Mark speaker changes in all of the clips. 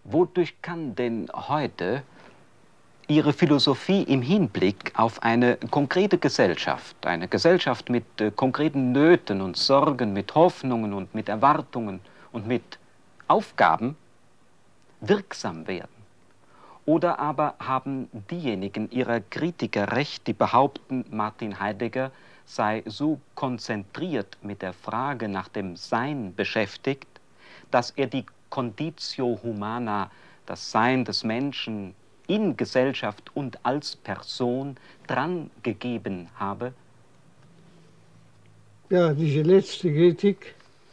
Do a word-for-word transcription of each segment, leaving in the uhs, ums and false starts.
Speaker 1: Wodurch kann denn heute Ihre Philosophie im Hinblick auf eine konkrete Gesellschaft, eine Gesellschaft mit äh, konkreten Nöten und Sorgen, mit Hoffnungen und mit Erwartungen und mit Aufgaben wirksam werden? Oder aber haben diejenigen Ihrer Kritiker recht, die behaupten, Martin Heidegger sei so konzentriert mit der Frage nach dem Sein beschäftigt, dass er die Conditio Humana, das Sein des Menschen in Gesellschaft und als Person drangegeben habe?
Speaker 2: Ja, diese letzte Kritik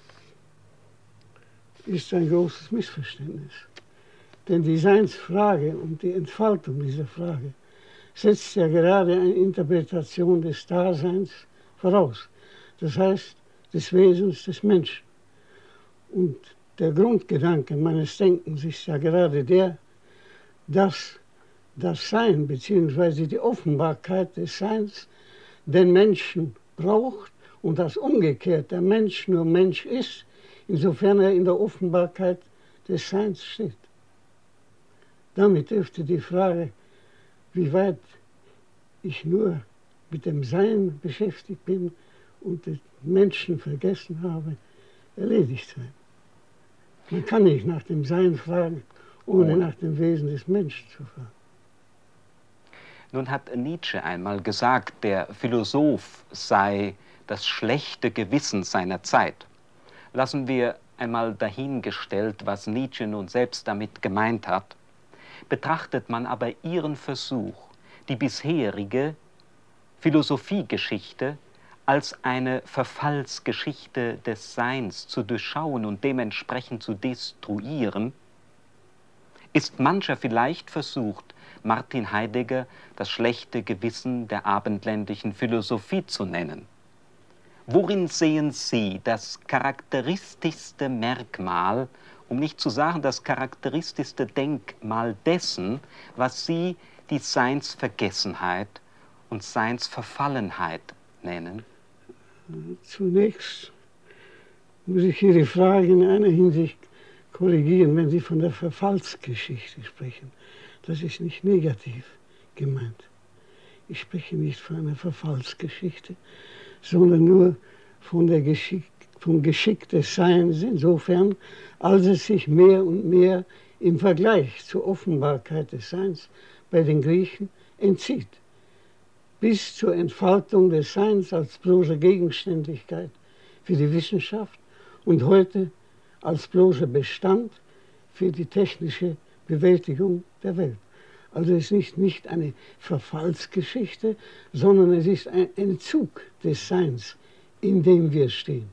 Speaker 2: ist ein großes Missverständnis. Denn die Seinsfrage und die Entfaltung dieser Frage setzt ja gerade eine Interpretation des Daseins voraus. Das heißt, des Wesens des Menschen. Und der Grundgedanke meines Denkens ist ja gerade der, dass das Sein bzw. die Offenbarkeit des Seins den Menschen braucht und dass umgekehrt der Mensch nur Mensch ist, insofern er in der Offenbarkeit des Seins steht. Damit dürfte die Frage, wie weit ich nur mit dem Sein beschäftigt bin und den Menschen vergessen habe, erledigt sein. Man kann nicht nach dem Sein fragen, ohne nach dem Wesen des Menschen zu fragen.
Speaker 1: Nun hat Nietzsche einmal gesagt, der Philosoph sei das schlechte Gewissen seiner Zeit. Lassen wir einmal dahingestellt, was Nietzsche nun selbst damit gemeint hat. Betrachtet man aber Ihren Versuch, die bisherige Philosophiegeschichte als eine Verfallsgeschichte des Seins zu durchschauen und dementsprechend zu destruieren, ist mancher vielleicht versucht, Martin Heidegger das schlechte Gewissen der abendländischen Philosophie zu nennen. Worin sehen Sie das charakteristischste Merkmal, um nicht zu sagen das charakteristischste Denkmal dessen, was Sie die Seinsvergessenheit und Seinsverfallenheit nennen?
Speaker 2: Zunächst muss ich Ihre Frage in einer Hinsicht korrigieren, wenn Sie von der Verfallsgeschichte sprechen. Das ist nicht negativ gemeint. Ich spreche nicht von einer Verfallsgeschichte, sondern nur von der Geschick, vom Geschick des Seins insofern, als es sich mehr und mehr im Vergleich zur Offenbarkeit des Seins bei den Griechen entzieht. Bis zur Entfaltung des Seins als bloße Gegenständlichkeit für die Wissenschaft und heute als bloßer Bestand für die technische Bewältigung der Welt. Also es ist nicht, nicht eine Verfallsgeschichte, sondern es ist ein Entzug des Seins, in dem wir stehen.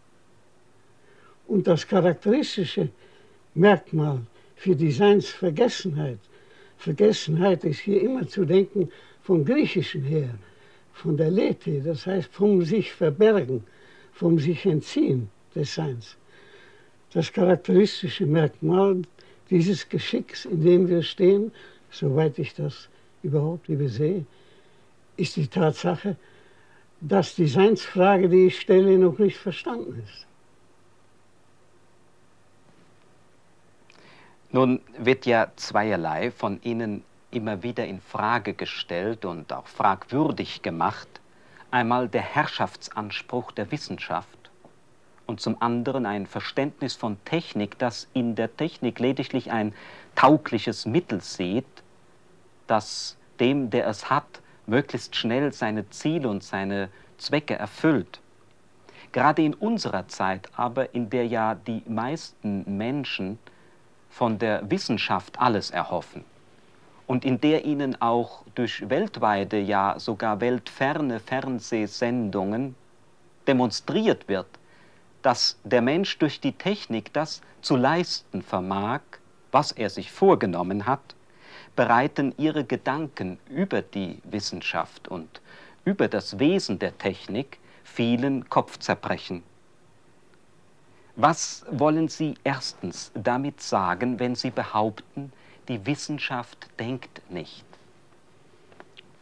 Speaker 2: Und das charakteristische Merkmal für die Seinsvergessenheit, Vergessenheit ist hier immer zu denken vom Griechischen her, von der Lethe, das heißt vom sich verbergen, vom sich entziehen des Seins. Das charakteristische Merkmal dieses Geschicks, in dem wir stehen, soweit ich das überhaupt übersehe, ist die Tatsache, dass die Seinsfrage, die ich stelle, noch nicht verstanden ist.
Speaker 1: Nun wird ja zweierlei von Ihnen immer wieder in Frage gestellt und auch fragwürdig gemacht. Einmal der Herrschaftsanspruch der Wissenschaft und zum anderen ein Verständnis von Technik, das in der Technik lediglich ein taugliches Mittel sieht, das dem, der es hat, möglichst schnell seine Ziele und seine Zwecke erfüllt. Gerade in unserer Zeit aber, in der ja die meisten Menschen von der Wissenschaft alles erhoffen und in der ihnen auch durch weltweite, ja sogar weltferne Fernsehsendungen demonstriert wird, dass der Mensch durch die Technik das zu leisten vermag, was er sich vorgenommen hat, bereiten ihre Gedanken über die Wissenschaft und über das Wesen der Technik vielen Kopfzerbrechen. Was wollen Sie erstens damit sagen, wenn Sie behaupten, die Wissenschaft denkt nicht?